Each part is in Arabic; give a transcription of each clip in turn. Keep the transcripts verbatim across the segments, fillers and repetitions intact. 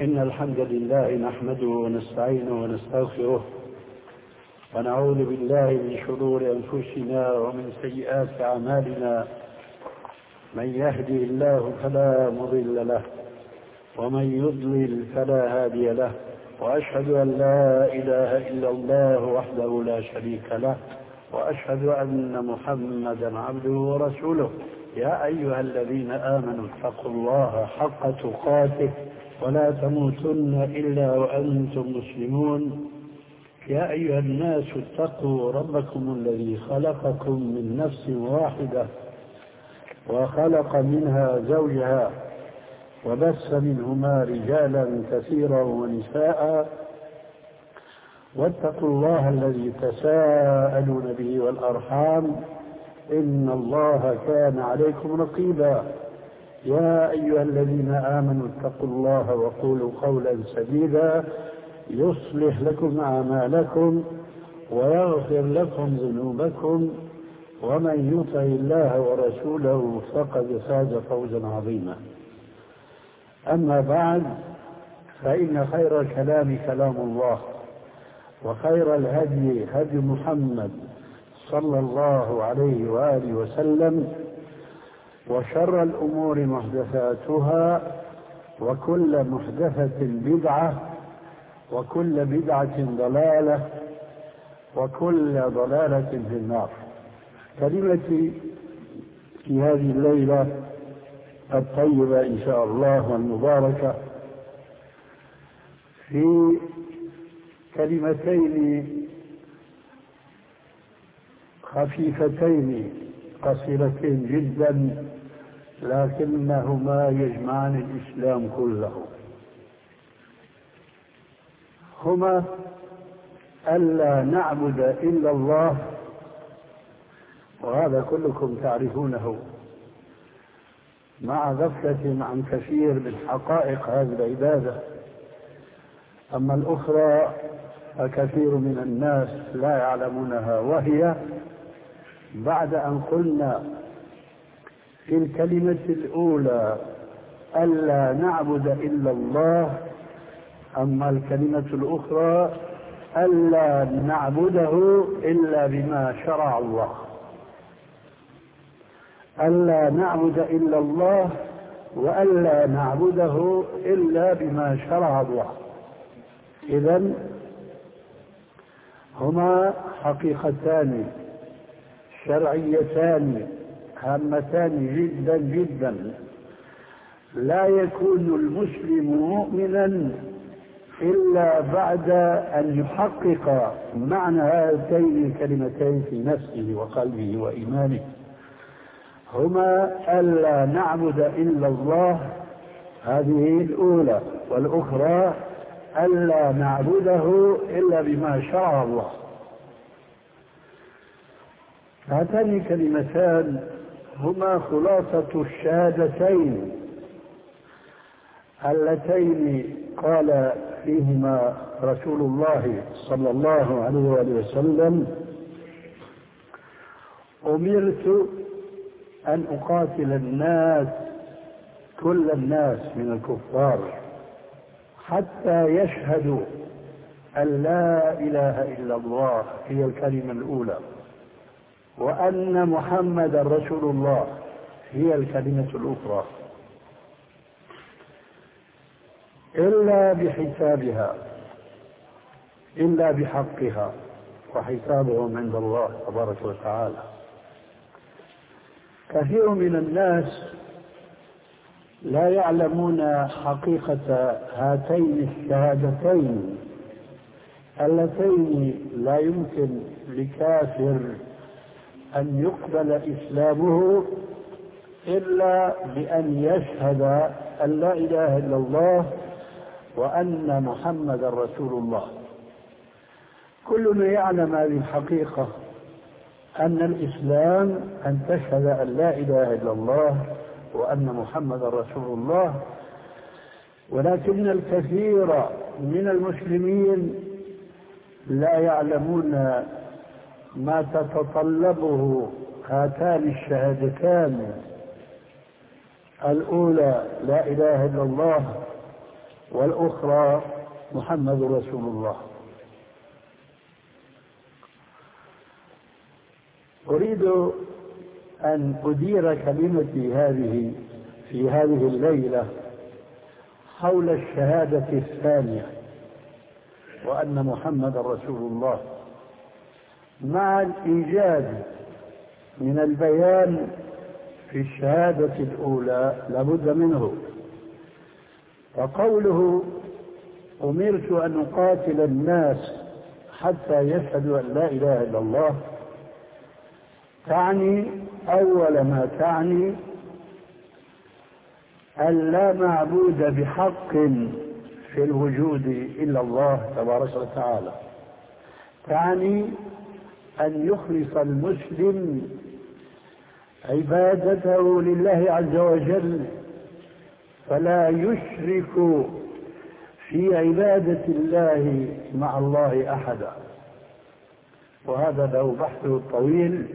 إن الحمد لله نحمده ونستعينه ونستغفره ونعوذ بالله من شرور أنفسنا ومن سيئات أعمالنا. من يهدي الله فلا مضل له ومن يضلل فلا هادي له، وأشهد أن لا إله إلا الله وحده لا شريك له، وأشهد أن محمدا عبده ورسوله. يا أيها الذين آمنوا اتقوا الله حق تقاته ولا تموتن إلا وأنتم مسلمون. يا أيها الناس اتقوا ربكم الذي خلقكم من نفس واحدة وخلق منها زوجها وبث منهما رجالا كثيرا ونساء، واتقوا الله الذي تساءلون به والأرحام إن الله كان عليكم رقيبا. يا أيها الذين آمنوا اتقوا الله وقولوا قولا سديدا يصلح لكم أعمالكم ويغفر لكم ذنوبكم، ومن يطع الله ورسوله فقد فاز فوزا عظيما. أما بعد، فإن خير الكلام كلام الله، وخير الهدي هدي محمد صلى الله عليه وآله وسلم، وشر الأمور محدثاتها، وكل محدثة بدعة، وكل بدعة ضلالة، وكل ضلالة في النار. كلمتي في هذه الليلة الطيبة إن شاء الله والمباركة في كلمتين خفيفتين قصيرتين جدا، لكنهما يجمعان الإسلام كله. هما ألا نعبد إلا الله، وهذا كلكم تعرفونه مع غفلة عن كثير من حقائق هذه العبادة. أما الأخرى فكثير من الناس لا يعلمونها، وهي بعد أن قلنا في الكلمة الأولى ألا نعبد إلا الله، أما الكلمة الأخرى ألا نعبده إلا بما شرع الله. ألا نعبد إلا الله وألا نعبده إلا بما شرع الله. إذن هما حقيقتان شرعيتان هامتان جدا جدا. لا يكون المسلم مؤمنا إلا بعد أن يحقق معنى هاتين الكلمتين في نفسه وقلبه وإيمانه. هما ألا نعبد إلا الله، هذه الأولى، والأخرى ألا نعبده إلا بما شرع الله. هاتان الكلمتان هما خلاصة الشهادتين اللتين قال فيهما رسول الله صلى الله عليه وآله وسلم: أمرت أن أقاتل الناس كل الناس من الكفار حتى يشهدوا أن لا إله إلا الله، هي الكلمة الأولى، وأن محمد رسول الله، هي الكلمة الأخرى، إلا بحسابها، إلا بحقها، وحسابهم عند الله تبارك وتعالى. كثير من الناس لا يعلمون حقيقة هاتين الشهادتين اللتين لا يمكن لكافر أن يقبل إسلامه إلا بأن يشهد أن لا إله إلا الله وأن محمد رسول الله. كلنا يعلم هذه الحقيقة، أن الإسلام أن تشهد أن لا إله إلا الله وأن محمد رسول الله، ولكن الكثير من المسلمين لا يعلمون ما تتطلبه هاتان الشهادتان، الأولى لا إله إلا الله، والأخرى محمد رسول الله. أريد أن أدير كلمتي هذه في هذه الليلة حول الشهادة الثانية، وأن محمد رسول الله، مع الإيجاز من البيان في الشهادة الأولى لابد منه. فقوله أمرت أن أقاتل الناس حتى يشهدوا أن لا إله إلا الله تعني أول ما تعني أن لا معبود بحق في الوجود إلا الله تبارك وتعالى، تعني أن يخلص المسلم عبادته لله عز وجل، فلا يشرك في عبادة الله مع الله أحدا. وهذا له بحثه الطويل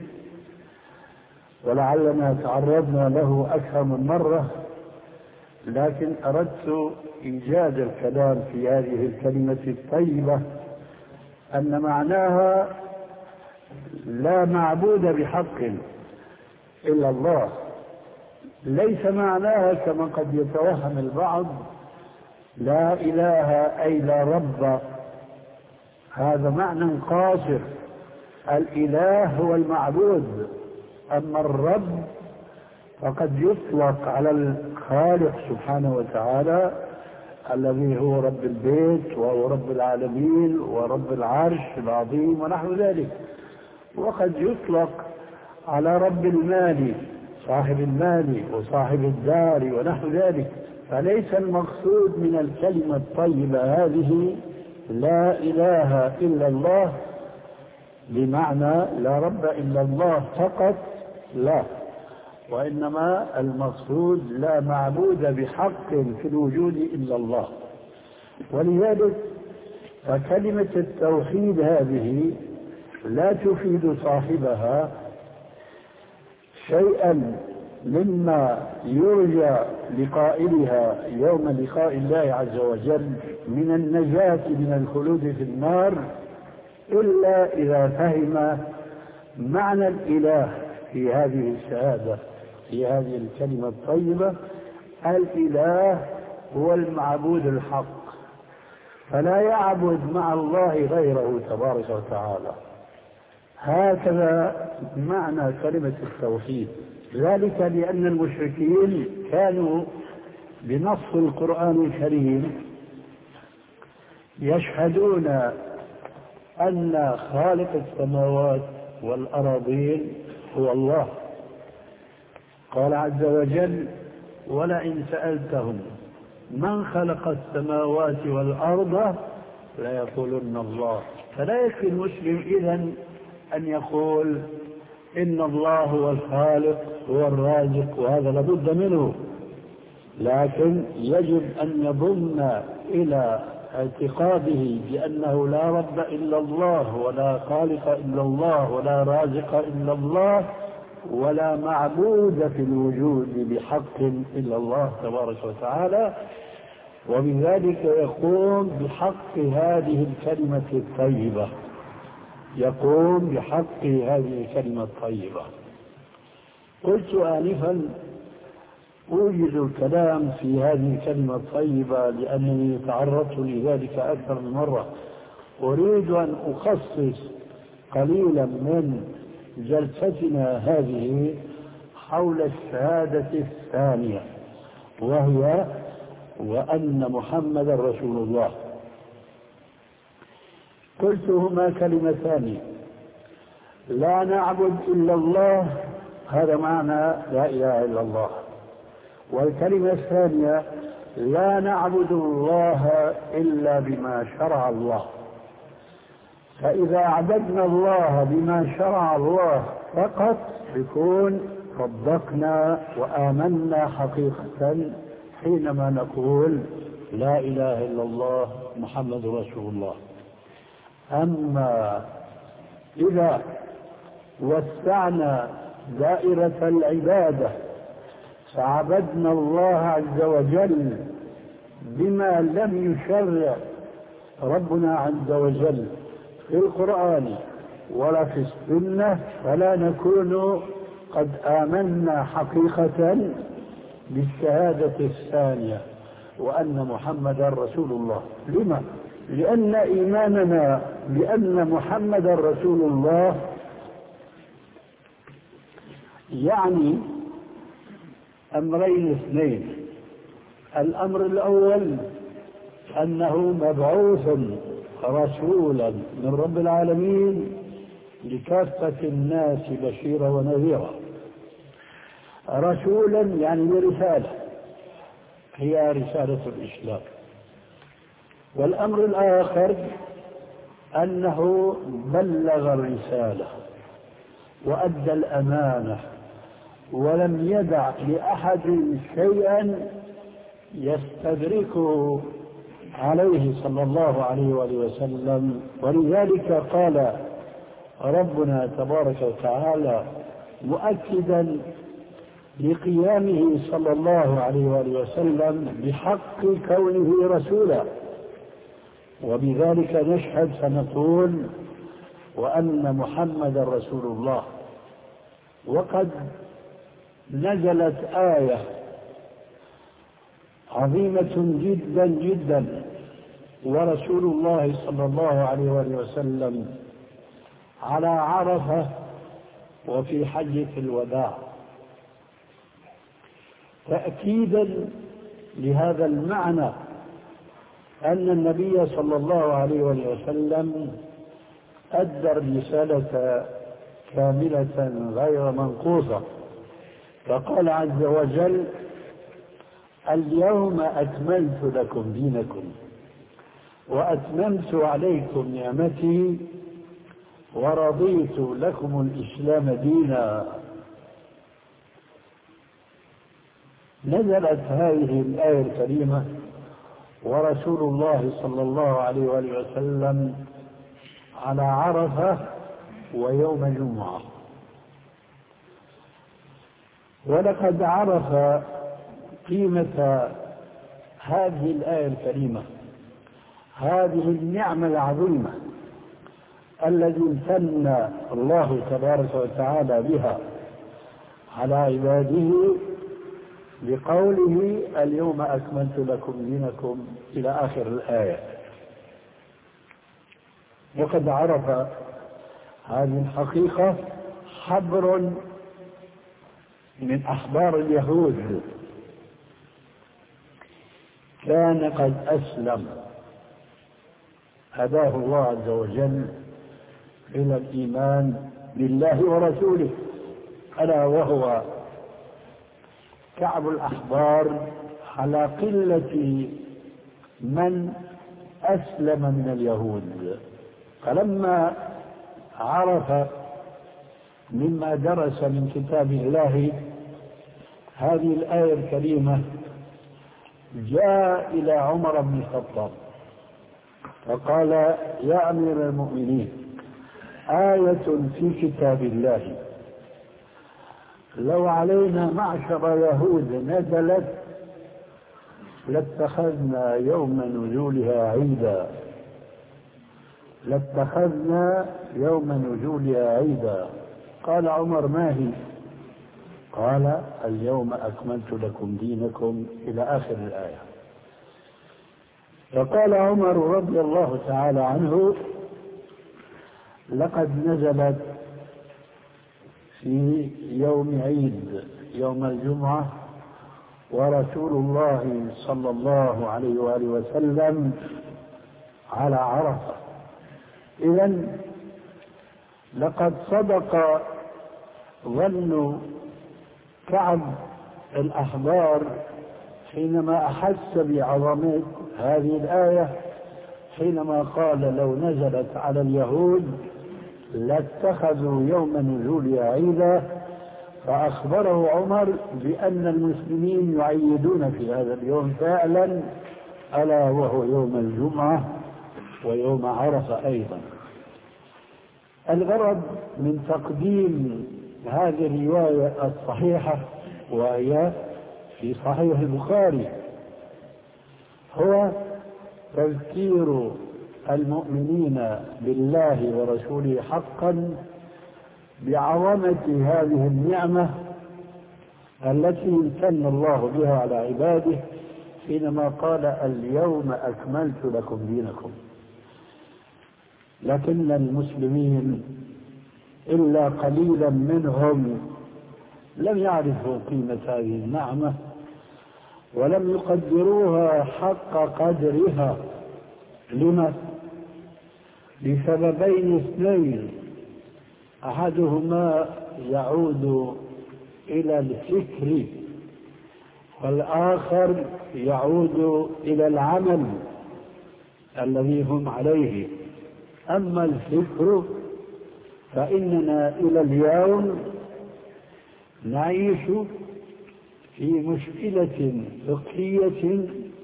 ولعلنا تعرضنا له أكثر من مرة، لكن أردت إيجاز الكلام في هذه الكلمة الطيبة أن معناها لا معبود بحق إلا الله، ليس معناها كما قد يتوهم البعض لا إله أي لا رب، هذا معنى قاصر. الإله هو المعبود، أما الرب فقد يطلق على الخالق سبحانه وتعالى الذي هو رب البيت وهو رب العالمين ورب العرش العظيم ونحو ذلك، وقد يطلق على رب المال صاحب المال وصاحب الدار ونحو ذلك. فليس المقصود من الكلمة الطيبة هذه لا إله إلا الله بمعنى لا رب إلا الله فقط، لا، وإنما المقصود لا معبود بحق في الوجود إلا الله. ولذلك فكلمة التوحيد هذه لا تفيد صاحبها شيئا مما يرجى لقائلها يوم لقاء الله عز وجل من النجاة من الخلود في النار، إلا إذا فهم معنى الإله في هذه الشهادة، في هذه الكلمة الطيبة. الإله هو المعبود الحق، فلا يعبد مع الله غيره تبارك وتعالى. هكذا معنى كلمة التوحيد. ذلك لأن المشركين كانوا بنص القرآن الكريم يشهدون أن خالق السماوات والأراضين هو الله. قال عز وجل ولئن سألتهم من خلق السماوات والأرض ليقولن الله. فلا يكفي المسلم إذن أن يقول إن الله هو الخالق هو الرازق، وهذا لابد منه، لكن يجب أن يضم إلى اعتقاده بأنه لا رب إلا الله ولا خالق إلا الله ولا رازق إلا الله ولا معبود في الوجود بحق إلا الله تبارك وتعالى، وبذلك يقوم بحق هذه الكلمة الطيبة، يقوم بحق هذه الكلمة الطيبة. قلت آنفا أوجد الكلام في هذه الكلمة الطيبة لأنني تعرضت لذلك أكثر من مرة. أريد أن أخصص قليلا من جلستنا هذه حول الشهادة الثانية، وهي وأن محمد رسول الله. قلت هما كلمتان، لا نعبد إلا الله، هذا معنى لا إله إلا الله. والكلمة الثانية لا نعبد الله إلا بما شرع الله. فإذا عبدنا الله بما شرع الله فقط يكون صدقنا وآمنا حقيقة حينما نقول لا إله إلا الله محمد رسول الله. أما إذا وسعنا دائرة العبادة فعبدنا الله عز وجل بما لم يشرع ربنا عز وجل في القرآن ولا في السنة فلا نكون قد آمنا حقيقة بالشهادة الثانية وأن محمدا رسول الله. لما؟ لأن إيماننا بأن محمدا رسول الله يعني أمرين اثنين. الأمر الأول أنه مبعوث رسولا من رب العالمين لكافة الناس بشيرا ونذيرا، رسولا يعني برسالة هي رسالة الإسلام. والأمر الآخر أنه بلغ الرسالة وأدى الأمانة ولم يدع لأحد شيئا يستدركه عليه صلى الله عليه وآله وسلم. ولذلك قال ربنا تبارك وتعالى مؤكدا لقيامه صلى الله عليه وآله وسلم بحق كونه رسولا، وبذلك نشهد فنقول وأن محمد رسول الله. وقد نزلت آية عظيمة جدا جدا ورسول الله صلى الله عليه وآله وسلم على عرفة وفي حجة الوداع تأكيدا لهذا المعنى أن النبي صلى الله عليه وآله وسلم أدى الرسالة كاملة غير منقوصة. فقال عز وجل اليوم أكملت لكم دينكم وأتممت عليكم نعمتي ورضيت لكم الإسلام دينا. نزلت هذه الآية الكريمة ورسول الله صلى الله عليه وآله وسلم على عرفة ويوم الجمعة. ولقد عرف قيمة هذه الآية الكريمة، هذه النعمة العظيمة التي امتن الله تبارك وتعالى بها على عباده بقوله اليوم أكملت لكم دينكم إلى آخر الآية. وقد عرف هذه الحقيقة حبر من أحبار اليهود كان قد أسلم، هداه الله عز وجل إلى الإيمان بالله ورسوله، ألا وهو كعب الأحبار، على قلة من أسلم من اليهود. فلما عرف مما درس من كتاب الله هذه الآية الكريمة جاء إلى عمر بن الخطاب فقال يا أمير المؤمنين آية في كتاب الله لو علينا معشر يهود نزلت لاتخذنا يوم نزولها عيدا لاتخذنا يوم نزولها عيدا. قال عمر ما هي؟ قال اليوم أكملت لكم دينكم إلى آخر الآية. فقال عمر رضي الله تعالى عنه لقد نزلت في يوم عيد يوم الجمعة ورسول الله صلى الله عليه وآله وسلم على عرفة. إذن لقد صدق ظن كعب الأحبار حينما أحس بعظمة هذه الآية حينما قال لو نزلت على اليهود لاتخذوا يوم نزولها عيدا. فأخبره عمر بأن المسلمين يعيدون في هذا اليوم فعلا، ألا وهو يوم الجمعة ويوم عرفة أيضا. الغرض من تقديم هذه الرواية الصحيحة وهي في صحيح البخاري هو تذكير المؤمنين بالله ورسوله حقا بعظمة هذه النعمة التي امتن الله بها على عباده حينما قال اليوم أكملت لكم دينكم. لكن المسلمين إلا قليلا منهم لم يعرفوا قيمة هذه النعمة ولم يقدروها حق قدرها. لما؟ لسببين اثنين، أحدهما يعود إلى الفكر والآخر يعود إلى العمل الذي هم عليه. أما الفكر فإننا إلى اليوم نعيش في مشكلة فقهية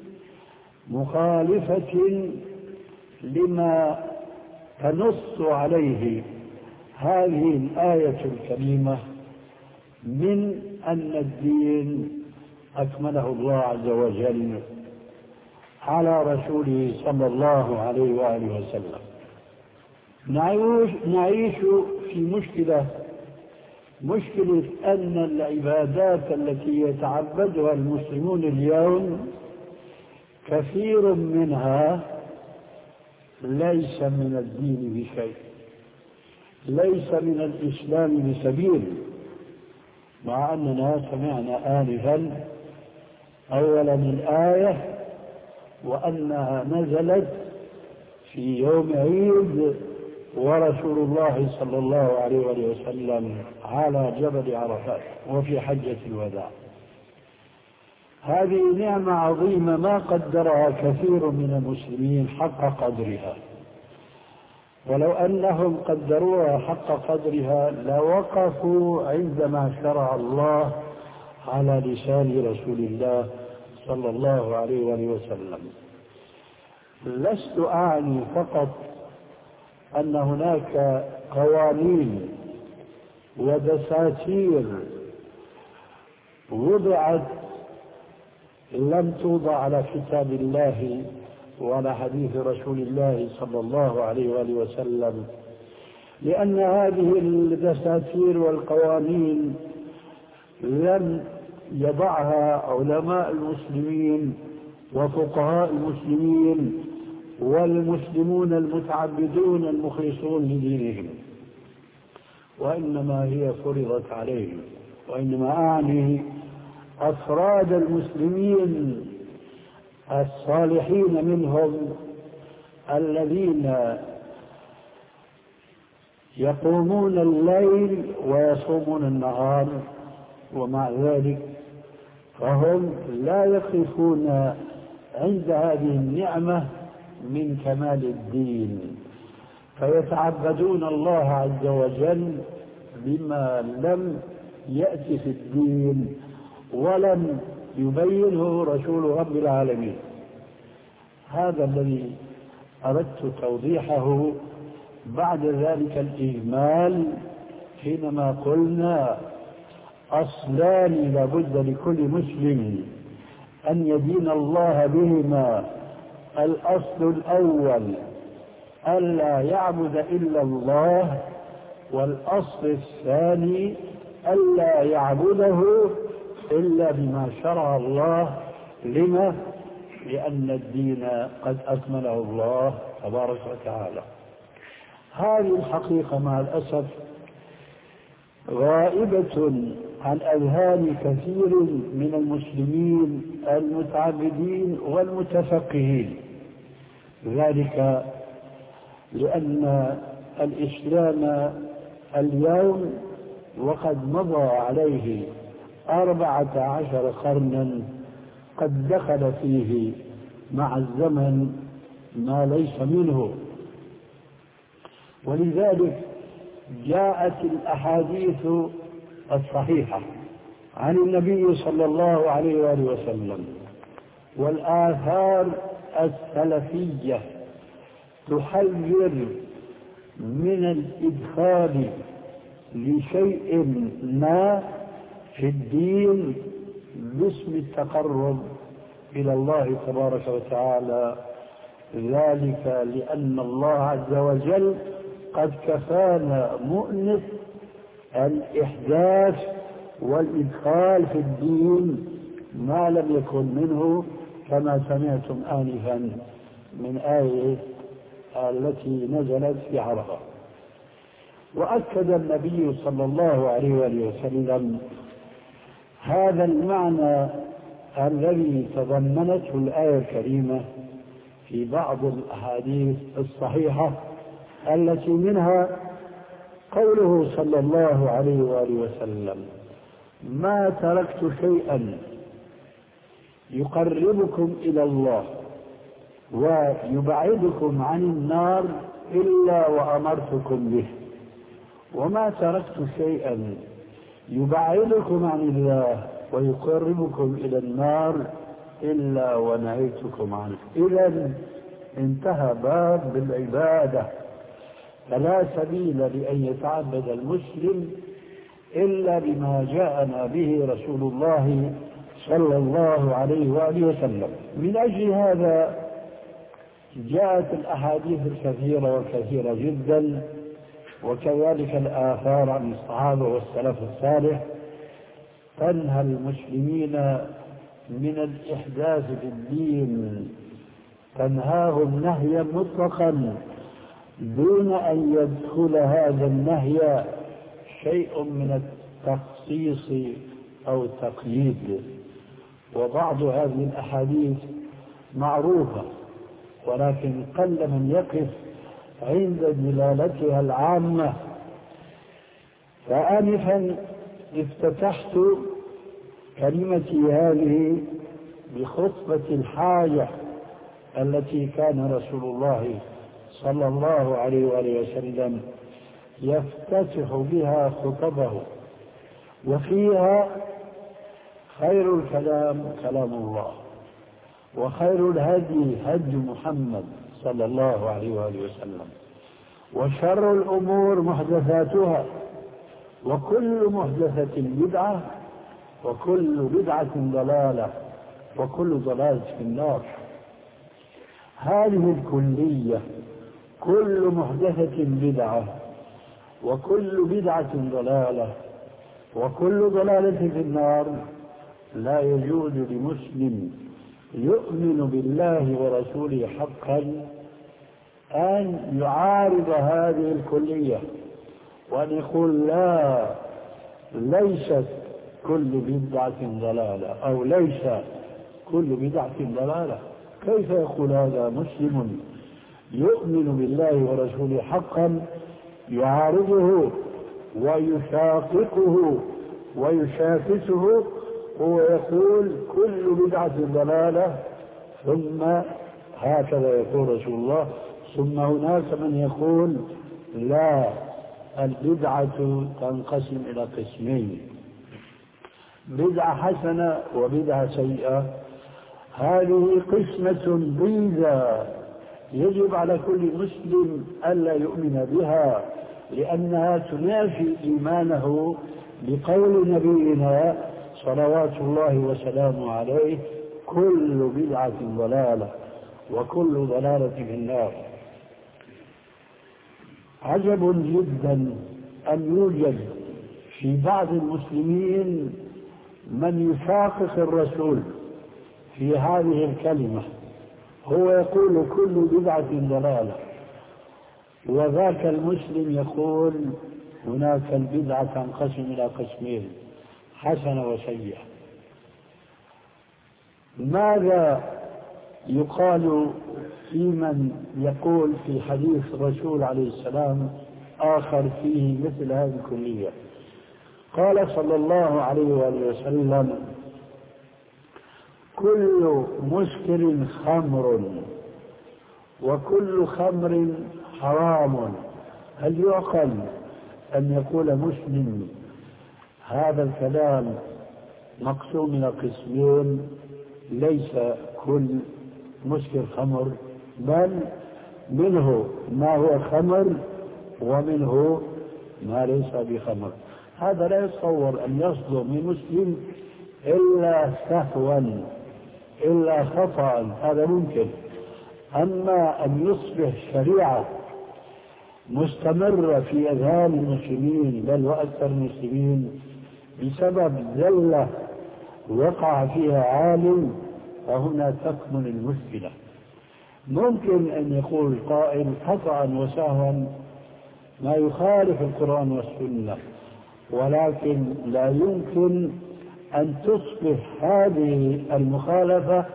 مخالفة لما تنص عليه هذه الآية الكريمة من أن الدين أكمله الله عز وجل على رسوله صلى الله عليه وآله وسلم. نعيش, نعيش في مشكلة مشكلة أن العبادات التي يتعبدها المسلمون اليوم كثير منها ليس من الدين بشيء، ليس من الإسلام بسبيل، مع أننا سمعنا آنفا أولا الآية وأنها نزلت في يوم عيد ورسول الله صلى الله عليه وسلم على جبل عرفات وفي حجة الوداع. هذه نعمة عظيمة ما قدرها كثير من المسلمين حق قدرها، ولو أنهم قدروها حق قدرها لوقفوا عندما شرع الله على لسان رسول الله صلى الله عليه وسلم. لست أعني فقط أن هناك قوانين ودساتير وضعت لم توضع على كتاب الله وعلى حديث رسول الله صلى الله عليه وآله وسلم، لأن هذه الدساتير والقوانين لم يضعها علماء المسلمين وفقهاء المسلمين والمسلمون المتعبدون المخلصون لدينهم، وإنما هي فرضت عليهم. وإنما أعني أفراد المسلمين الصالحين منهم الذين يقومون الليل ويصومون النهار، ومع ذلك فهم لا يقفون عند هذه النعمة من كمال الدين، فيتعبدون الله عز وجل بما لم يأتي في الدين ولم يبينه رسول رب العالمين. هذا الذي أردت توضيحه بعد ذلك الإجمال حينما قلنا أصلان لابد لكل مسلم أن يدين الله بهما. الأصل الأول ألا يعبد إلا الله، والأصل الثاني ألا يعبده إلا بما شرع الله. لما؟ لأن الدين قد أكمله الله تبارك وتعالى. هذه الحقيقة مع الأسف غائبة عن أذهان كثير من المسلمين المتعبدين والمتفقهين، ذلك لأن الإسلام اليوم وقد مضى عليه أربعة عشر قرنا قد دخل فيه مع الزمن ما ليس منه، ولذلك جاءت الأحاديث الصحيحة عن النبي صلى الله عليه وآله وسلم والآثار السلفية تحذر من الإدخال لشيء ما في الدين باسم التقرب إلى الله تبارك وتعالى، ذلك لأن الله عز وجل قد كفانا مؤنس الإحداث والإدخال في الدين ما لم يكن منه، كما سمعتم آنفا من آية التي نزلت في عرفة. وأكد النبي صلى الله عليه وسلم هذا المعنى الذي تضمنته الآية الكريمة في بعض الأحاديث الصحيحة، التي منها قوله صلى الله عليه وآله وسلم: ما تركت شيئا يقربكم إلى الله ويبعدكم عن النار إلا وأمرتكم به، وما تركت شيئا يبعدكم عن الله ويقربكم إلى النار إلا ونهيتكم عنه. إذا انتهى باب بالعبادة، فلا سبيل لأن يتعبد المسلم إلا بما جاءنا به رسول الله صلى الله عليه وآله وسلم. من أجل هذا جاءت الأحاديث الكثيرة والكثيرة جدا، وكذلك الآثار عن الصحابة والسلف الصالح تنهى المسلمين من الإحداث في الدين، تنهاهم نهيا مطلقا دون أن يدخل هذا النهي شيء من التخصيص أو التقييد. وبعض هذه الأحاديث معروفة، ولكن قل من يقف عند دلالتها العامة. فآنفا افتتحت كلمتي هذه بخطبة الحاجة التي كان رسول الله صلى الله عليه وآله وسلم يفتتح بها خطبه، وفيها خير الكلام كلام الله، وخير الهدي هدي محمد صلى الله عليه وآله وسلم، وشر الأمور محدثاتها، وكل محدثة بدعة، وكل بدعة ضلالة، وكل ضلالة في النار. هذه الكلية كل محدثة بدعة، وكل بدعة ضلالة، وكل ضلالة في النار لا يجوز لمسلم يؤمن بالله ورسوله حقا أن يعارض هذه الكلية وأن يقول لا، ليست كل بدعة ضلالة، أو ليس كل بدعة ضلالة. كيف يقول هذا مسلم يؤمن بالله ورسوله حقا يعارضه ويشاققه ويشاكسه ويقول كل بدعة ضلالة، ثم هكذا يقول رسول الله، ثم هناك من يقول لا، البدعة تنقسم إلى قسمين: بدعة حسنة وبدعة سيئة. هذه قسمة ضيزى يجب على كل مسلم ألا يؤمن بها، لأنها تنافي إيمانه بقول نبينا صلوات الله وسلامه عليه: كل بدعة ضلالة وكل ضلالة في النار. عجب جدا أن يوجد في بعض المسلمين من يشاقق الرسول في هذه الكلمة، هو يقول كل بدعة ضلالة، وذاك المسلم يقول هناك البدعة تنقسم إلى قسمين: حسنة وسيئة. ماذا يقال في من يقول في حديث الرسول عليه السلام آخر فيه مثل هذه الكلية؟ قال صلى الله عليه وآله وسلم: كل مسكر خمر وكل خمر حرام. هل يعقل أن يقول مسلم هذا الكلام مقسوم إلى قسمين؟ ليس كل مسكر خمر، بل منه ما هو خمر ومنه ما ليس بخمر. هذا لا يتصور أن يصدر من مسلم إلا سهوا، إلا خطأ هذا ممكن. أما أن يصبح شريعة مستمرة في أذهان المسلمين بل وأكثر المسلمين بسبب زلة وقع فيها عالم، فهنا تكمن المشكلة. ممكن أن يقول قائل خطأ وسهوا ما يخالف القرآن والسنة، ولكن لا يمكن أن تصبح هذه المخالفة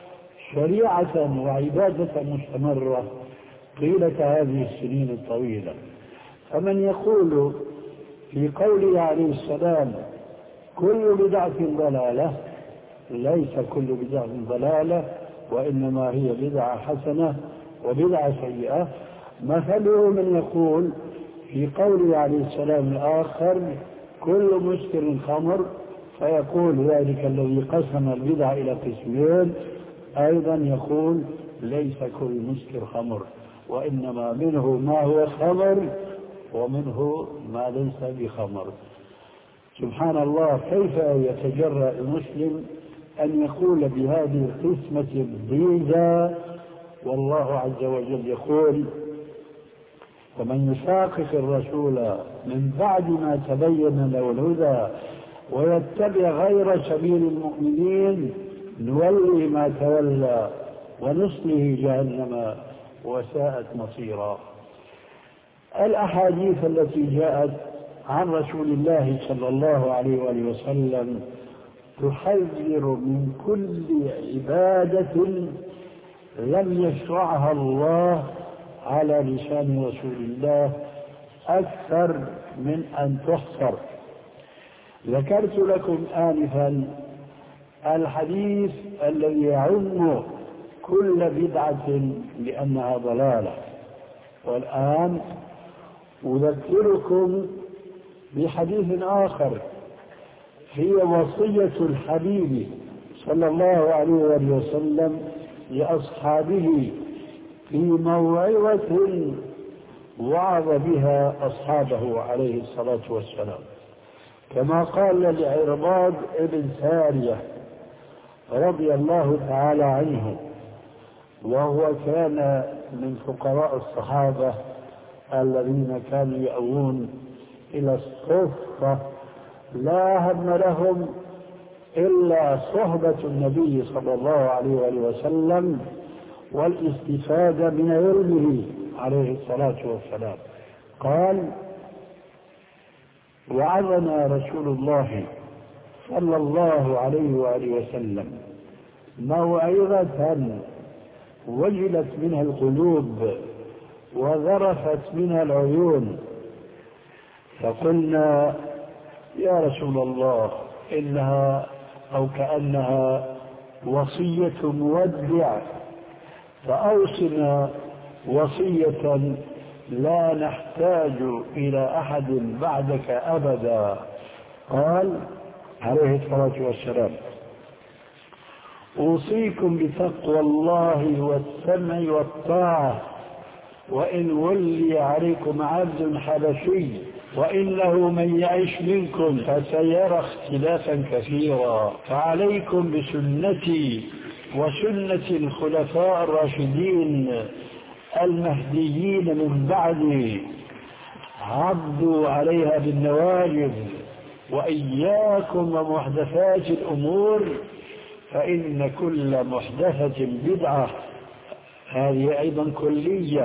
شريعة وعبادة مستمرة طيلة هذه السنين الطويلة. فمن يقول في قوله عليه السلام كل بدعة ضلالة، ليس كل بدعة ضلالة، وإنما هي بدعة حسنة وبدعة سيئة. مثله من يقول في قوله عليه السلام الآخر كل مسكر خمر، فيقول ذلك الذي قسم البدع إلى قسمين أيضا يقول ليس كل مسكر خمر، وإنما منه ما هو خمر ومنه ما ليس بخمر. سبحان الله، كيف يتجرأ المسلم أن يقول بهذه القسمة الضيزة؟ والله عز وجل يقول ومن يشاقق الرسول من بعد ما تبين له الهدى ويتبع غير سبيل المؤمنين نولي ما تولى ونصله جهنم وساءت مصيرا. الأحاديث التي جاءت عن رسول الله صلى الله عليه وآله وسلم تحذر من كل عبادة لم يشرعها الله على لسان رسول الله أكثر من أن تحصر. ذكرت لكم آنفا الحديث الذي يعم كل بدعة لأنها ضلالة، والآن أذكركم بحديث آخر هي وصية الحبيب صلى الله عليه وسلم لأصحابه في موعظة وعظ بها أصحابه عليه الصلاة والسلام، كما قال لعرباض ابن سارية رضي الله تعالى عنه، وهو كان من فقراء الصحابة الذين كانوا يأوون إلى الصفة لا هم لهم إلا صحبة النبي صلى الله عليه وسلم والاستفادة من علمه عليه الصلاة والسلام. قال وعظنا رسول الله صلى الله عليه وآله وسلم موعظة وجلت منها القلوب وذرفت منها العيون، فقلنا يا رسول الله إنها أو كأنها وصية مودع، فأوصنا وصية لا نحتاج إلى أحد بعدك أبدا. قال عليه الصلاة والسلام أوصيكم بتقوى الله والسمع والطاعة وإن ولي عليكم عبد حبشي وإنه من يعش منكم فسيرى اختلافا كثيرا، فعليكم بسنتي وسنة الخلفاء الراشدين المهديين من بعدي عضوا عليها بالنواجذ، وإياكم ومحدثات الأمور فإن كل محدثة بدعة، هذه أيضا كلية،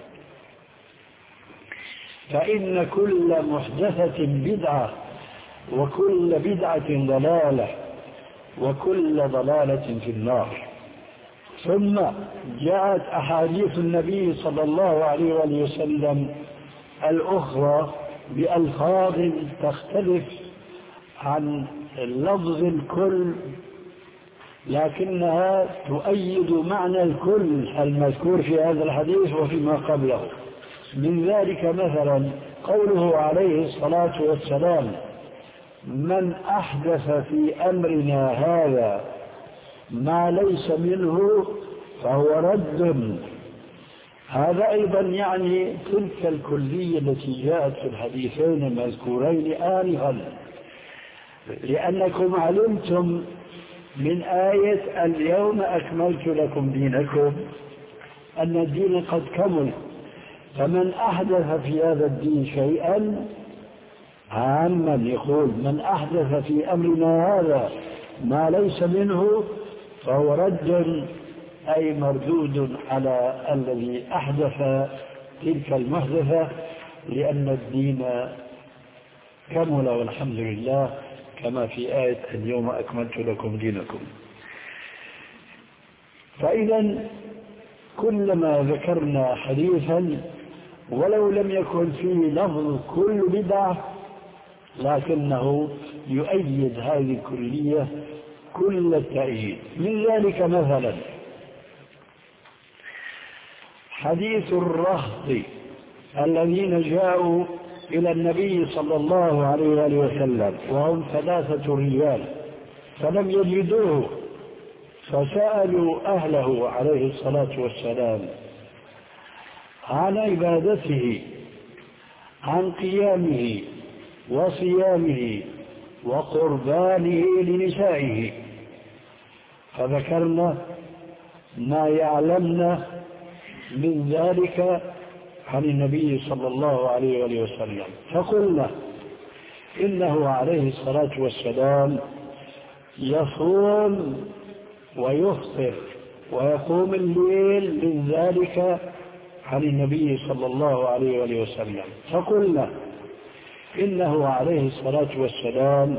فإن كل محدثة بدعة وكل بدعة ضلالة وكل ضلالة في النار. ثم جاءت أحاديث النبي صلى الله عليه وسلم الأخرى بألفاظ تختلف عن لفظ الكل، لكنها تؤيد معنى الكل المذكور في هذا الحديث وفيما قبله. من ذلك مثلا قوله عليه الصلاة والسلام من أحدث في أمرنا هذا ما ليس منه فهو رد. هذا أيضا يعني تلك الكلية التي جاءت في الحديثين المذكورين آنفا، لأنكم علمتم من آية اليوم أكملت لكم دينكم أن الدين قد كمل، فمن أحدث في هذا الدين شيئا عاما يقول من أحدث في أمرنا هذا ما ليس منه فهو رد أي مردود على الذي أحدث تلك المحدثة، لأن الدين كمل والحمد لله كما في آية اليوم أكملت لكم دينكم. فإذا كلما ذكرنا حديثا ولو لم يكن فيه لفظ كل بدعة لكنه يؤيد هذه الكلية كل التأييد. من ذلك مثلا حديث الرهط الذين جاءوا إلى النبي صلى الله عليه وآله وسلم وهم ثلاثة رجال فلم يجدوه، فسألوا أهله عليه الصلاة والسلام عن عبادته، عن قيامه وصيامه وقربانه لنسائه، فذكرنا ما يعلمنا من ذلك عن النبي صلى الله عليه وآله وسلم، فقلنا إنه عليه الصلاة والسلام يصوم ويفطر ويقوم الليل، من ذلك عن النبي صلى الله عليه وآله وسلم. فقلنا إنه عليه الصلاة والسلام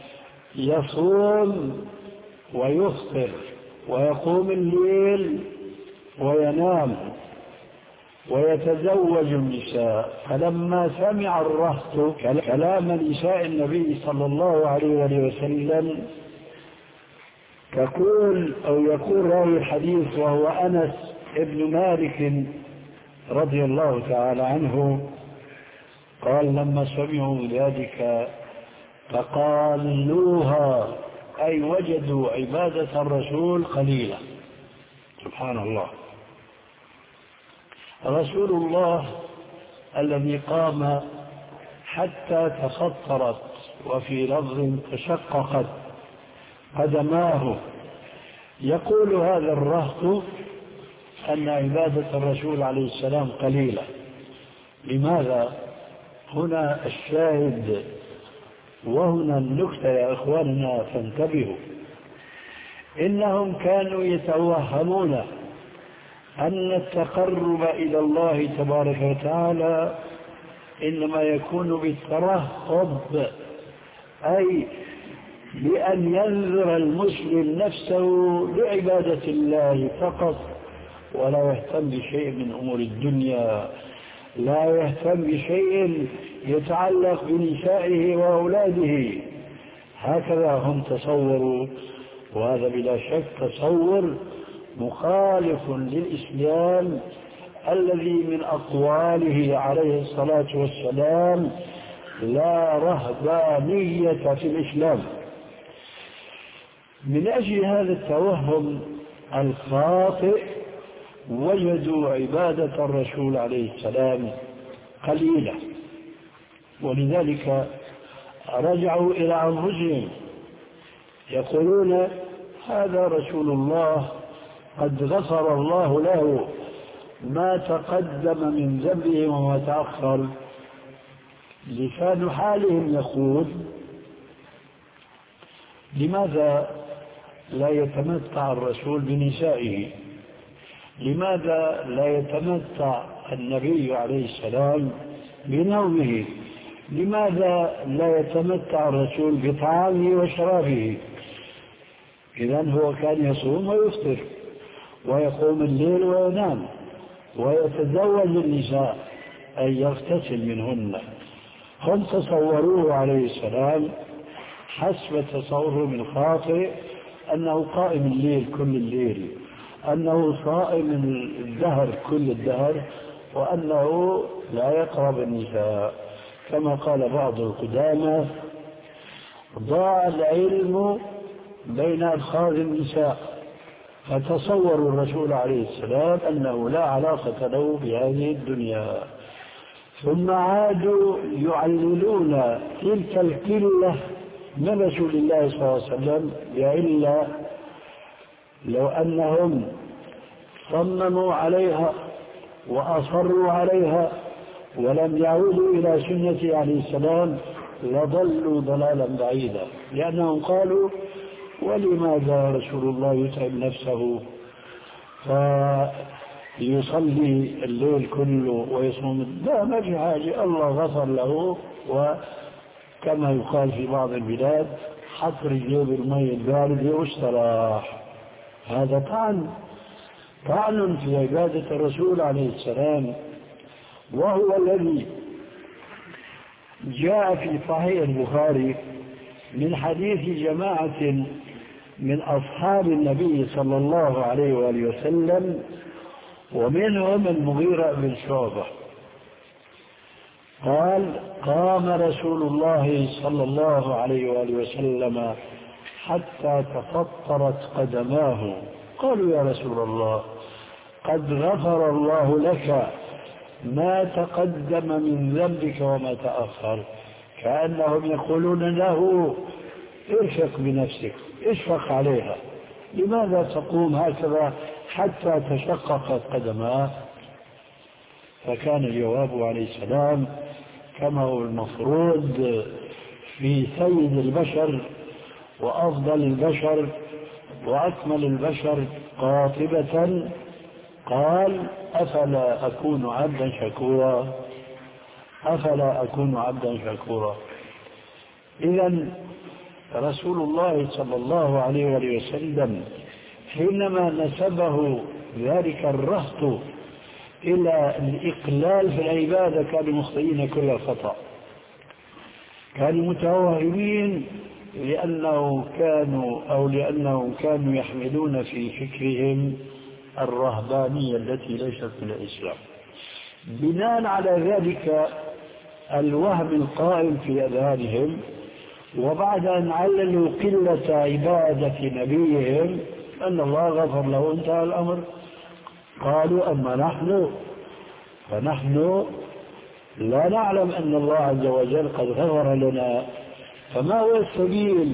يصوم ويفطر ويقوم الليل وينام ويتزوج النساء. فلما سمع الرهط كلام نساء النبي صلى الله عليه وسلم تقول أو يقول راوي الحديث وهو أنس ابن مالك رضي الله تعالى عنه قال لما سمعوا ذلك فقالوها أي وجدوا عبادة الرسول قليلة. سبحان الله، رسول الله الذي قام حتى تخطرت وفي لفظ تشققت قدماه، يقول هذا الرهط أن عبادة الرسول عليه السلام قليلة. لماذا؟ هنا الشاهد وهنا النكتة يا إخواننا، فانتبهوا. إنهم كانوا يتوهمون أن التقرب إلى الله تبارك وتعالى إنما يكون بالترهب، أي بأن ينذر المسلم نفسه لعبادة الله فقط ولا يهتم بشيء من أمور الدنيا، لا يهتم بشيء يتعلق بنسائه وأولاده. هكذا هم تصوروا، وهذا بلا شك تصور مخالف للإسلام الذي من أقواله عليه الصلاة والسلام لا رهبانية في الإسلام. من أجل هذا التوهم الخاطئ وجدوا عبادة الرسول عليه السلام قليلة، ولذلك رجعوا إلى أنفسهم يقولون هذا رسول الله قد غفر الله له ما تقدم من ذنبه وما تأخر. لسان حالهم يقول لماذا لا يتمتع الرسول بنسائه؟ لماذا لا يتمتع النبي عليه السلام بنومه؟ لماذا لا يتمتع الرسول بطعامه وشرابه؟ إذن هو كان يصوم ويفطر ويقوم الليل وينام ويتزوج النساء أي يغتسل منهن. هم تصوروه عليه السلام حسب تصورهم الخاطئ أنه قائم الليل كل الليل، أنه صائم الدهر كل الدهر، وأنه لا يقرب النساء. كما قال بعض القدامى ضاع العلم بين أدخال النساء، فتصوروا الرسول عليه السلام أنه لا علاقة له بهذه الدنيا، ثم عادوا يعللون تلك القلة من رسول الله صلى الله عليه وسلم بعلة لو أنهم صمموا عليها وأصروا عليها ولم يعودوا إلى سنة عليه السلام لضلوا ضلالا بعيدا، لأنهم قالوا ولماذا رسول الله يتعب نفسه فيصلي الليل كله ويصوم؟ لا، ما في حاجة، الله غفر له. وكما يقال في بعض البلاد حط رجليه بالمي الباردة واستراح. هذا طعن طعن في عبادة الرسول عليه السلام، وهو الذي جاء في صحيح البخاري من حديث جماعة من أصحاب النبي صلى الله عليه وآله وسلم، ومنهم المغيرة بن شعبة قال: قام رسول الله صلى الله عليه وآله وسلم حتى تفطرت قدماه. قالوا: يا رسول الله، قد غفر الله لك ما تقدم من ذنبك وما تأخر. كأنهم يقولون له: ارفق بنفسك، اشفق عليها، لماذا تقوم هكذا حتى تشققت قدماه؟ فكان الجواب عليه السلام كما هو المفروض في سيد البشر وأفضل البشر وأكمل البشر قاطبة، قال: أفلا أكون عبدا شكورا، أفلا أكون عبدا شكورا. إذن رسول الله صلى الله عليه وسلم حينما نسبه ذلك الرهط إلى الإقلال في العبادة كانوا مخطئين كل الخطأ، كانوا متوهمين لأنه كانوا أو لأنهم كانوا يحملون في فكرهم الرهبانية التي ليست من الإسلام. بناء على ذلك الوهم القائم في أذهانهم، وبعد أن عللوا قلة عبادة نبيهم أن الله غفر له انتهى الأمر، قالوا: أما نحن فنحن لا نعلم أن الله عز وجل قد غفر لنا، فما هو السبيل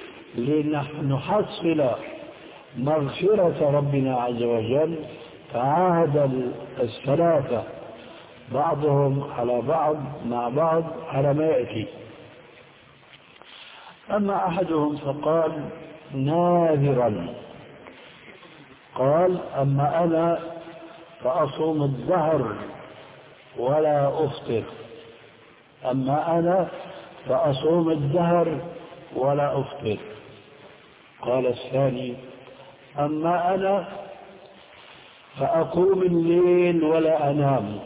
لنحصل مغفرة ربنا عز وجل؟ فعاهد الثلاثة بعضهم على بعض مع بعض على ما يأتي. أما أحدهم فقال ناذرا، قال: أما أنا فأصوم الدهر ولا أفطر، أما أنا فأصوم الدهر ولا أفطر. قال الثاني: أما أنا فأقوم الليل ولا أنام.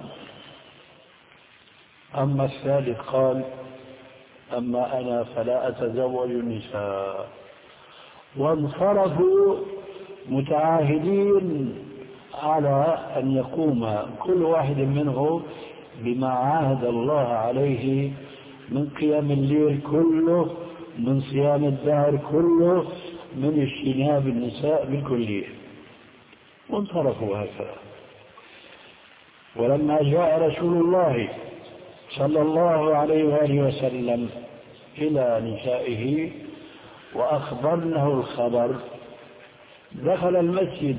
أما الثالث قال: أما أنا فلا أتزوج النساء. وانصرفوا متعاهدين على أن يقوم كل واحد منهم بما عاهد الله عليه من قيام الليل كله، من صيام الدهر كله، من اجتناب النساء بالكلية، وانصرفوا هكذا. ولما جاء رسول الله صلى الله عليه وآله وسلم إلى نسائه وأخبرنه الخبر، دخل المسجد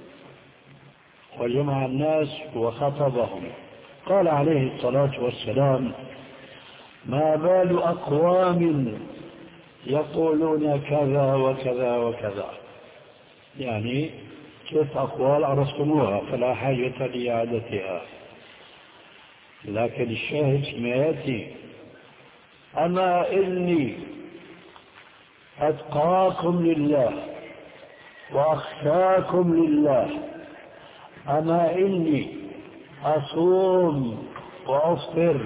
وجمع الناس وخطبهم، قال عليه الصلاة والسلام: ما بال أقوام يقولون كذا وكذا وكذا، يعني كيف أقوال عرفتموها فلا حاجة لإعادتها، لكن الشاهد ما يأتي: أما إني أتقاكم لله وأخشاكم لله، أما إني أصوم وأفطر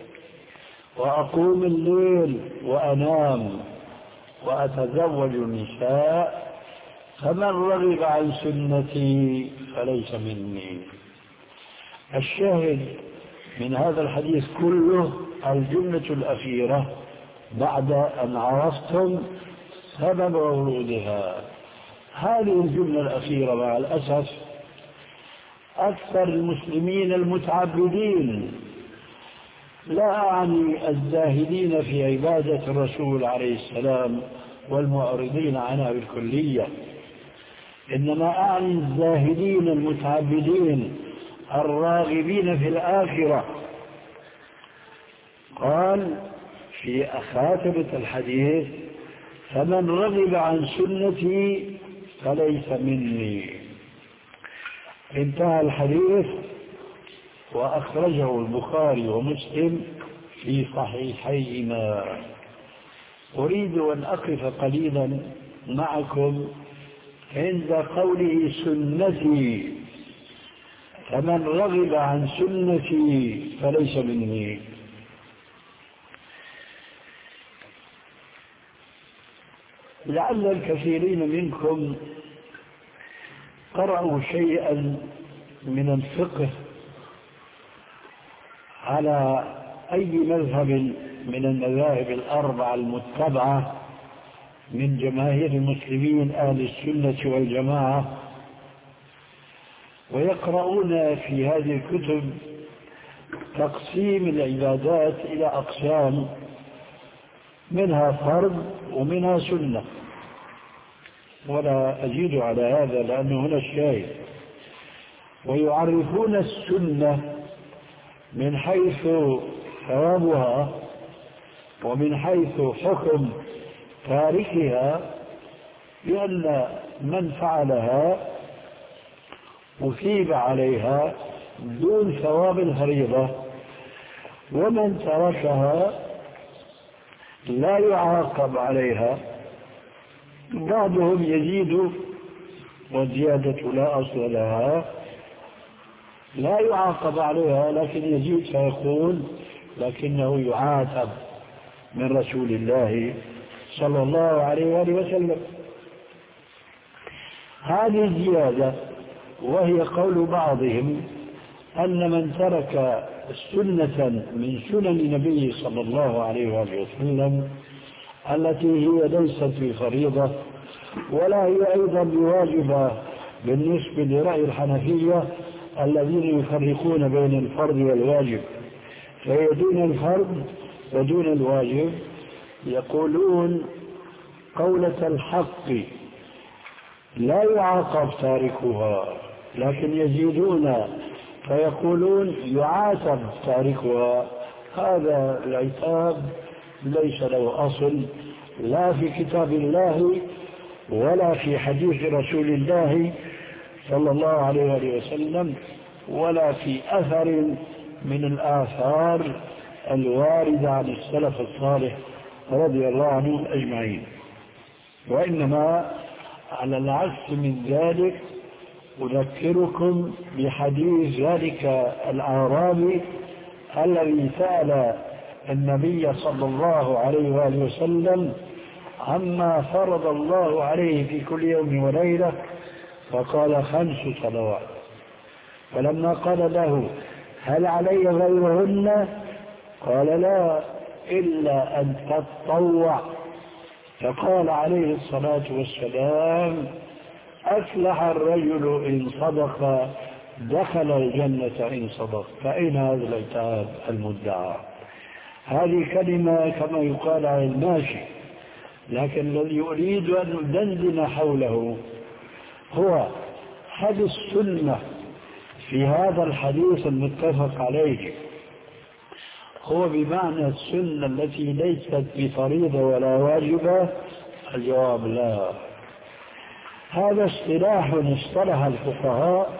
وأقوم الليل وأنام وأتزوج النساء، فمن رغب عن سنتي فليس مني. الشاهد من هذا الحديث كله الجملة الأخيرة بعد أن عرفتم سبب ورودها. هذه الجملة الأخيرة مع الأسف أكثر المسلمين المتعبدين، لا أعني الزاهدين في عبادة الرسول عليه السلام والمعرضين عنها بالكلية، إنما أعني الزاهدين المتعبدين الراغبين في الآخرة. قال في خاتمة الحديث: فمن رغب عن سنتي فليس مني. انتهى الحديث، وأخرجه البخاري ومسلم في صحيحيهما. أريد أن أقف قليلا معكم عند قوله سنتي، فمن رغب عن سنتي فليس مني. لعل الكثيرين منكم قرأوا شيئا من الفقه على أي مذهب من المذاهب الأربعة المتبعة من جماهير المسلمين أهل السنة والجماعة، ويقرؤون في هذه الكتب تقسيم العبادات إلى أقسام، منها فرض ومنها سنة. ولا أزيد على هذا لأنه هنا الشاهد. ويعرفون السنة من حيث ثوابها ومن حيث حكم تاركها، لأن من فعلها أثيب عليها دون ثواب الفريضة، ومن تركها لا يعاقب عليها. بعضهم يزيد والزيادة لا أصل لها، لا يعاقب عليها لكن يزيد فيقول لكنه يعاتب من رسول الله صلى الله عليه وآله وسلم. هذه الزيادة، وهي قول بعضهم أن من ترك سنة من سنن النبي صلى الله عليه وآله وسلم التي هي ليست بفريضة ولا هي أيضا بواجبة بالنسبة لرأي الحنفية الذين يفرقون بين الفرض والواجب، فهي دون الفرض ودون الواجب. يقولون قولة الحق لا يعاقب تاركها، لكن يزيدون فيقولون يعاتب تاركها. هذا العتاب ليس له أصل لا في كتاب الله ولا في حديث رسول الله صلى الله عليه وسلم ولا في أثر من الآثار الواردة عن السلف الصالح رضي الله عنهم أجمعين. وإنما على العكس من ذلك أذكركم بحديث ذلك الأعرابي الذي سأل النبي صلى الله عليه وآله وسلم عما فرض الله عليه في كل يوم وليلة، فقال: خمس صلوات. فلما قال له: هل علي غيرهن؟ قال: لا، إلا أن تتطوع. فقال عليه الصلاة والسلام: أفلح الرجل إن صدق، دخل الجنة إن صدق. فأين هذا العتاب المدعى؟ هذه كلمة كما يقال على الماشي، لكن الذي أريد أن ندندن حوله هو هل السنة في هذا الحديث المتفق عليه هو بمعنى السنة التي ليست بفريضة ولا واجبة؟ الجواب لا. هذا اصطلاح اصطلح الفقهاء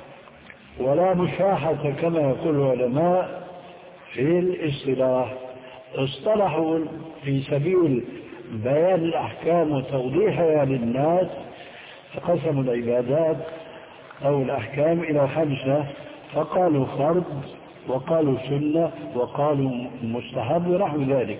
ولا مشاحة كما يقول العلماء في الاصطلاح، اصطلحوا في سبيل بيان الأحكام وتوضيحها للناس، فقسموا العبادات أو الأحكام إلى خمسة، فقالوا فرض وقالوا سنة وقالوا مستحب ونحو ذلك.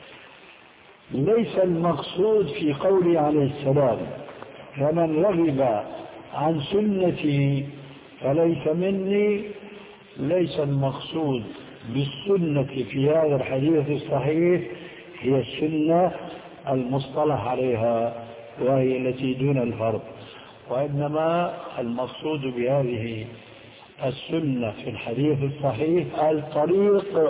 ليس المقصود في قوله عليه السلام: فمن رغب عن سنتي فليس مني، ليس المقصود بالسنة في هذا الحديث الصحيح هي السنة المصطلح عليها وهي التي دون الفرض، وإنما المقصود بهذه السنة في الحديث الصحيح الطريق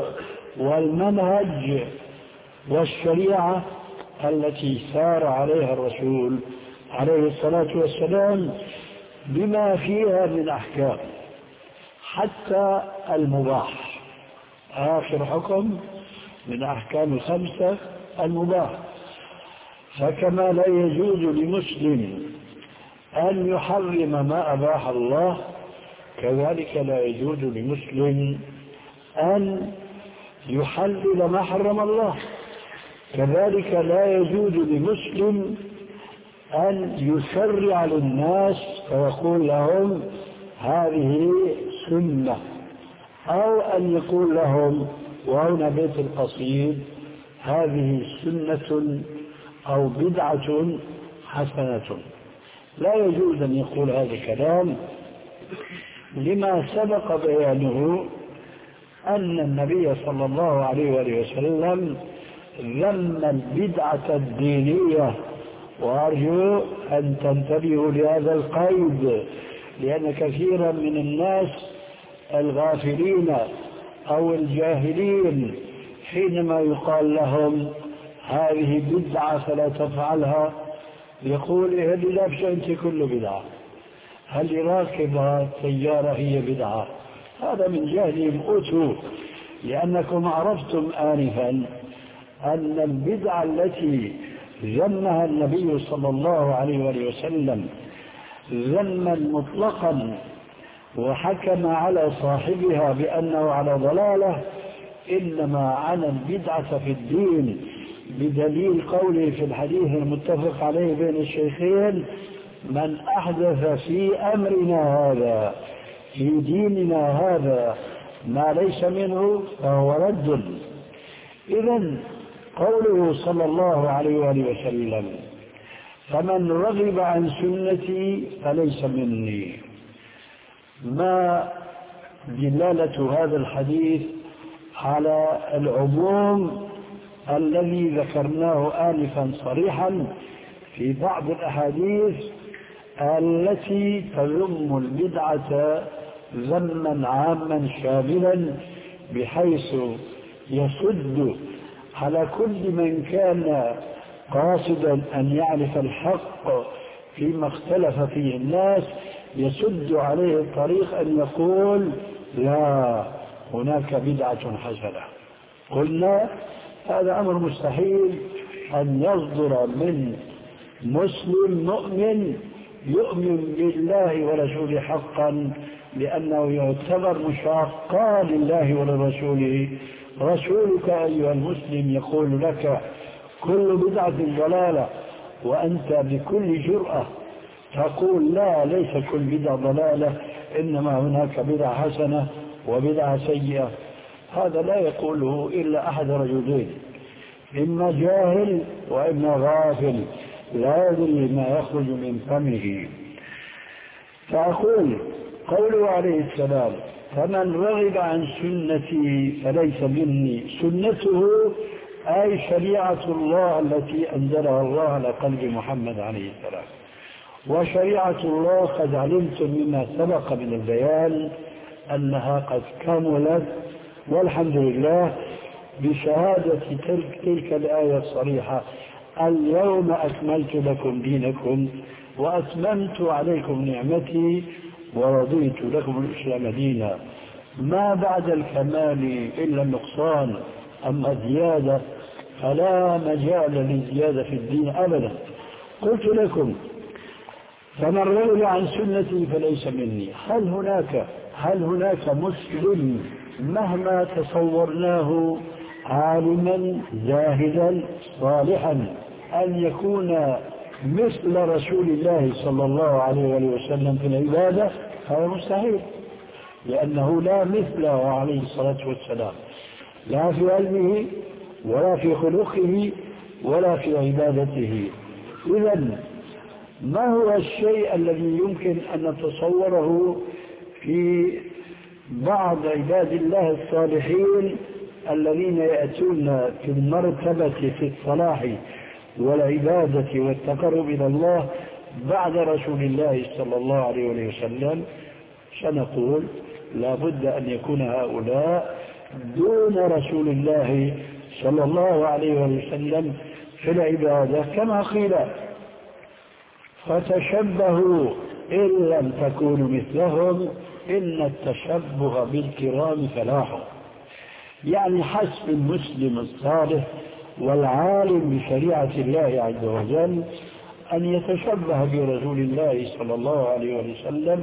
والمنهج والشريعة التي سار عليها الرسول عليه الصلاة والسلام بما فيها من أحكام، حتى المباح. آخر حكم من أحكام الخمسة المباح. فكما لا يجوز لمسلم أن يحرم ما أباح الله، كذلك لا يجوز لمسلم أن يحلل ما حرم الله. كذلك لا يجوز لمسلم أن يشرع للناس ويقول لهم هذه سنة، أو أن يقول لهم وهنا بيت القصيد هذه سنة أو بدعة حسنة. لا يجوز أن يقول هذا الكلام، لما سبق بيانه أن النبي صلى الله عليه وآله وسلم ذم البدعة الدينية. وأرجو أن تنتبهوا لهذا القيد، لأن كثيرا من الناس الغافلين أو الجاهلين حينما يقال لهم هذه بدعة فلا تفعلها يقول هل لابس أنت كل بدعة، هل راكب سيارة هي بدعة. هذا من جهلهم أتوا، لأنكم عرفتم آنفا أن البدعة التي ذمها النبي صلى الله عليه وآله وسلم ذما مطلقا وحكم على صاحبها بأنه على ضلالة، إنما عن البدعة في الدين بدليل قوله في الحديث المتفق عليه بين الشيخين من أحدث في أمرنا هذا في ديننا هذا ما ليس منه فهو رد. إذن قوله صلى الله عليه وآله وسلم فمن رغب عن سنتي فليس مني، ما دلالة هذا الحديث على العموم الذي ذكرناه آنفا صريحا في بعض الأحاديث التي تذم البدعة ذما عاما شاملا، بحيث يسد على كل من كان قاصدا أن يعرف الحق فيما اختلف فيه الناس، يسد عليه الطريق أن يقول لا هناك بدعة حسنة. قلنا هذا أمر مستحيل أن يصدر من مسلم مؤمن يؤمن بالله ورسوله حقا، لأنه يعتبر مشاقا لله ولرسوله. رسولك أيها المسلم يقول لك كل بدعة ضلالة، وأنت بكل جرأة تقول لا ليس كل بدعة ضلالة، إنما هناك بدعة حسنة وبدعة سيئة. هذا لا يقوله إلا أحد رجلين، إما جاهل وإما غافل لا يدري ما يخرج من فمه. فأقول قوله عليه السلام فمن رغب عن سنتي فليس مني، سنته أي شريعة الله التي أنزلها الله على قلب محمد عليه السلام. وشريعة الله قد علمتم مما سبق من البيان أنها قد كملت، والحمد لله بشهادة تلك, تلك الآية الصريحة اليوم أكملت لكم دينكم وأتممت عليكم نعمتي ورضيت لكم الإسلام دينا. ما بعد الكمال إلا النقصان، أما زيادة فلا مجال للزيادة في الدين أبدا. قلت لكم فمن رغب عن سنتي فليس مني. هل هناك هل هناك مسلم مهما تصورناه عالما زاهدا صالحا أن يكون مثل رسول الله صلى الله عليه وسلم في العبادة؟ هذا مستحيل، لأنه لا مثله عليه الصلاة والسلام، لا في علمه ولا في خلقه ولا في عبادته. إذن ما هو الشيء الذي يمكن أن نتصوره في بعض عباد الله الصالحين الذين يأتون في المرتبة في الصلاح والعبادة والتقرب إلى الله بعد رسول الله صلى الله عليه وسلم؟ سنقول لا بد أن يكون هؤلاء دون رسول الله صلى الله عليه وسلم في العبادة كما قيل. فتشبهوا إن لم تكونوا مثلهم إن التشبه بالكرام فلاح. يعني حسب المسلم الصالح والعالم بشريعة الله عز وجل أن يتشبه برسول الله صلى الله عليه وسلم،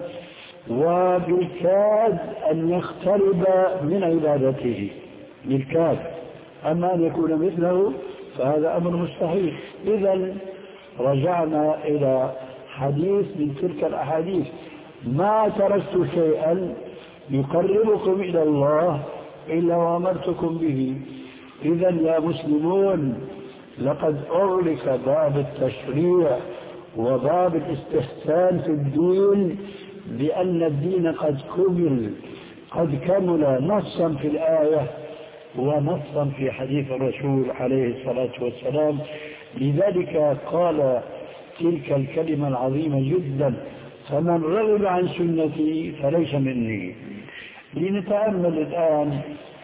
وبالكاد أن يقترب من عبادته بالكاد. أما أن يكون مثله فهذا أمر مستحيل. إذن رجعنا إلى حديث من تلك الأحاديث: ما تركت شيئا يقربكم إلى الله إلا وأمرتكم به. إذن يا مسلمون، لقد أغلق باب التشريع وباب الاستحسان في الدين بأن الدين قد كمل قد كمل نصا في الآية ونصا في حديث الرسول عليه الصلاة والسلام. لذلك قال تلك الكلمة العظيمة جدا: فمن رغب عن سنتي فليس مني. لنتأمل الآن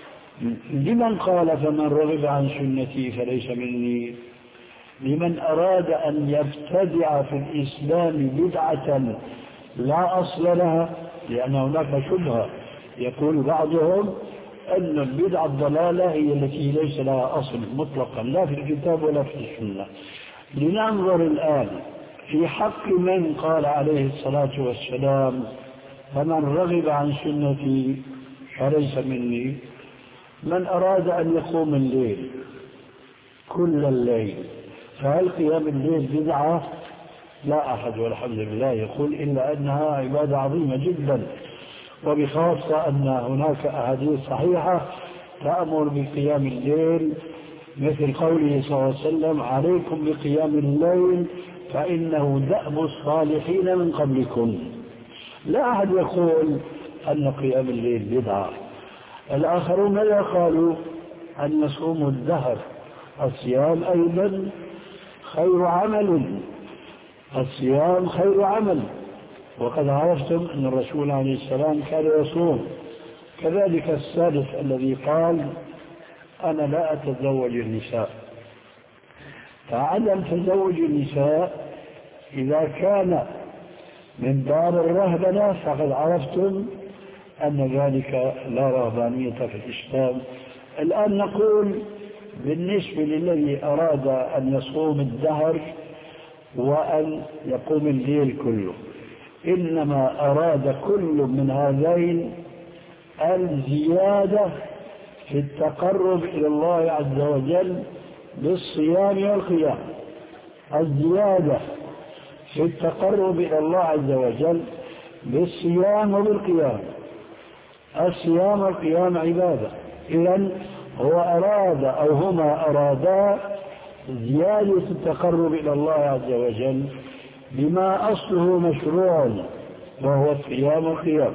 لمن قال فمن رغب عن سنتي فليس مني. لمن أراد أن يبتدع في الإسلام بدعة لا أصل لها، لأن هناك شبهة يقول بعضهم أن البدعة الضلالة هي التي ليس لها أصل مطلقا لا في الكتاب ولا في السنة. لننظر الآن في حق من قال عليه الصلاة والسلام فمن رغب عن سنتي فليس مني. من أراد أن يقوم الليل كل الليل، فهل قيام الليل بدعة؟ لا أحد والحمد لله يقول إلا أنها عبادة عظيمة جدا، وبخاصة أن هناك أحاديث صحيحة تأمر بقيام الليل، مثل قوله صلى الله عليه وسلم: عليكم بقيام الليل فإنه دأب الصالحين من قبلكم. لا أحد يقول أن قيام الليل بدعة. الآخرون ماذا قالوا؟ أن يصوموا الدهر. الصيام أيضا خير عمل، الصيام خير عمل، وقد عرفتم أن الرسول عليه السلام كان يصوم. كذلك الثالث الذي قال: أنا لا أتزوج النساء. فعدم تزوج النساء إذا كان من باب الرهبنة فقد عرفتم أن ذلك لا رهبانية في الإسلام. الآن نقول بالنسبة للذي أراد أن يصوم الدهر وأن يقوم الليل كله، إنما أراد كل من هذين الزيادة في التقرب إلى الله عز وجل بالصيام والقيام، الزيادة في التقرب إلى الله عز وجل بالصيام وبالقيام. الصيام والقيام عبادة. إذن هو أراد أو هما أرادا زيادة التقرب إلى الله عز وجل بما أصله مشروع وهو الصيام والقيام.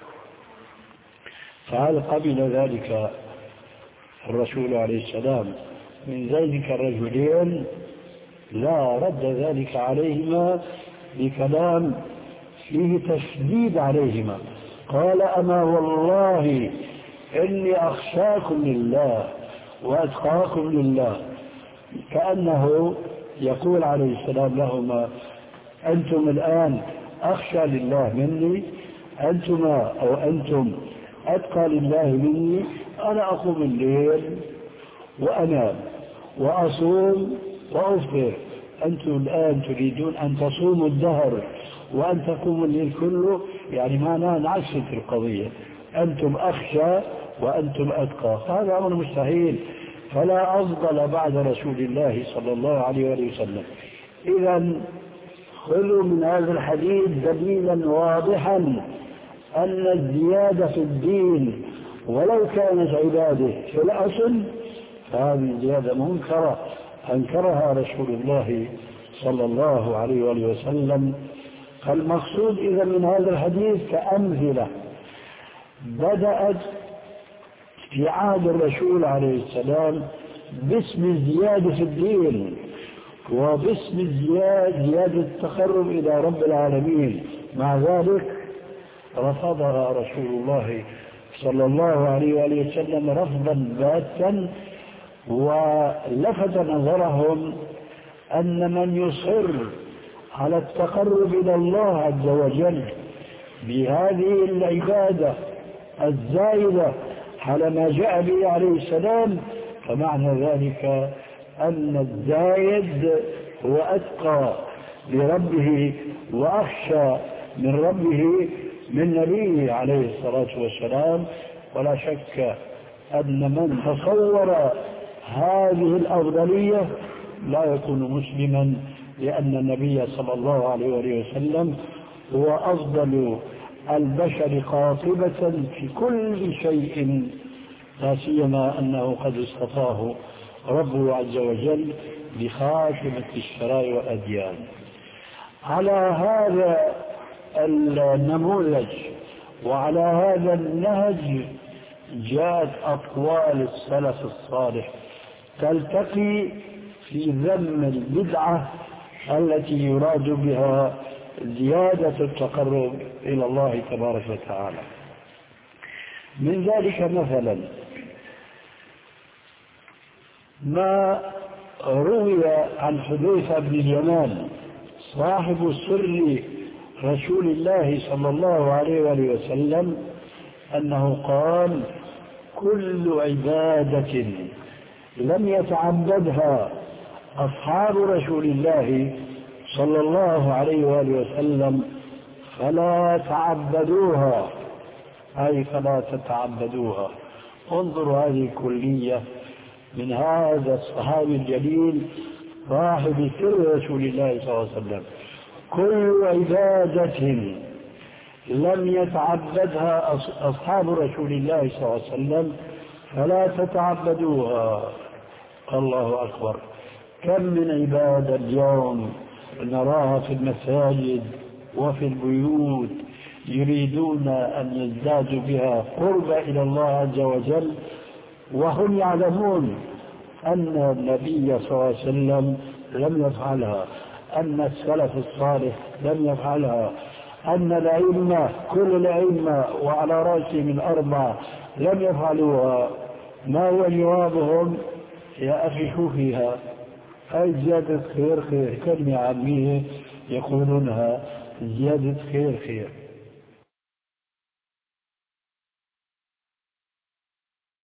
فهل قبل ذلك الرسول عليه السلام من ذلك الرجلين؟ لا، رد ذلك عليهما بكلام فيه تشديد عليهما. قال: أما والله إني أخشاكم لله وأتقاكم لله. كأنه يقول عليه السلام لهما: أنتم الآن أخشى لله مني، أنتما أو أنتم أتقى لله مني. أنا أقوم الليل وأنام وأصوم وأفطر، أنتم الآن تريدون أن تصوموا الدهر وأن تقوموا الليل كله، يعني معناه نعكس في القضية، أنتم أخشى وأنتم أتقى، هذا أمر مستحيل. فلا أفضل بعد رسول الله صلى الله عليه وسلم. إذن خذوا من هذا الحديث دليلا واضحا أن الزيادة في الدين ولو كانت عباده في الأصل فهذه زيادة منكرة أنكرها رسول الله صلى الله عليه وسلم. فالمقصود إذا من هذا الحديث كأمثلة بدأت في عهد الرسول عليه السلام باسم الزيادة في الدين وباسم الزيادة زيادة التقرب إلى رب العالمين. مع ذلك رفضها رسول الله صلى الله عليه وآله وسلم رفضا باتا، ولفت نظرهم أن من يصر على التقرب إلى الله عز وجل بهذه العبادة الزائدة على ما جاء به عليه السلام، فمعنى ذلك أن الزايد هو أتقى لربه وأخشى من ربه من نبيه عليه الصلاة والسلام. ولا شك أن من تصور هذه الأفضلية لا يكون مسلما، لأن النبي صلى الله عليه وسلم هو أفضل البشر قاطبة في كل شيء، لا سيما أنه قد اصطفاه ربه عز وجل بخاتمة الشرائع والأديان. على هذا النموذج وعلى هذا النهج جاءت أقوال السلف الصالح تلتقي في ذم البدعة التي يراد بها زيادة التقرب إلى الله تبارك وتعالى. من ذلك مثلا ما روي عن حذيفة بن اليمان صاحب سر رسول الله صلى الله عليه وآله وسلم أنه قال: كل عبادة لم يتعبدها أصحاب رسول الله صلى الله عليه وآله وسلم فلا تعبدوها، أي فلا تتعبدوها. انظروا هذه الكلية من هذا الصحابي الجليل صاحب سر رسول الله صلى الله عليه وسلم: كل عبادة لم يتعبدها أصحاب رسول الله صلى الله عليه وسلم فلا تتعبدوها. الله أكبر! كم من عبادة اليوم نراها في المساجد وفي البيوت يريدون أن يزدادوا بها قرب إلى الله عز وجل، وهم يعلمون أن النبي صلى الله عليه وسلم لم يفعلها، أن السلف الصالح لم يفعلها، أن الأئمة كل الأئمة وعلى رأسهم الأربعة لم يفعلوها. ما هو جوابهم؟ يا أخي شو فيها؟ هاي زيادة خير خير، كلمة عامية يقولونها: زيادة خير خير.